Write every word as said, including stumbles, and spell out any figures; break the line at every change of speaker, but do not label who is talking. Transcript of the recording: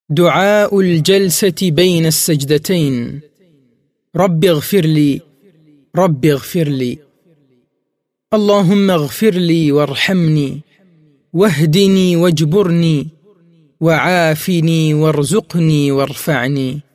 دعاء الجلسة بين السجدتين. رب اغفر لي، رب اغفر لي. اللهم اغفر لي وارحمني واهدني واجبرني وعافني وارزقني وارفعني.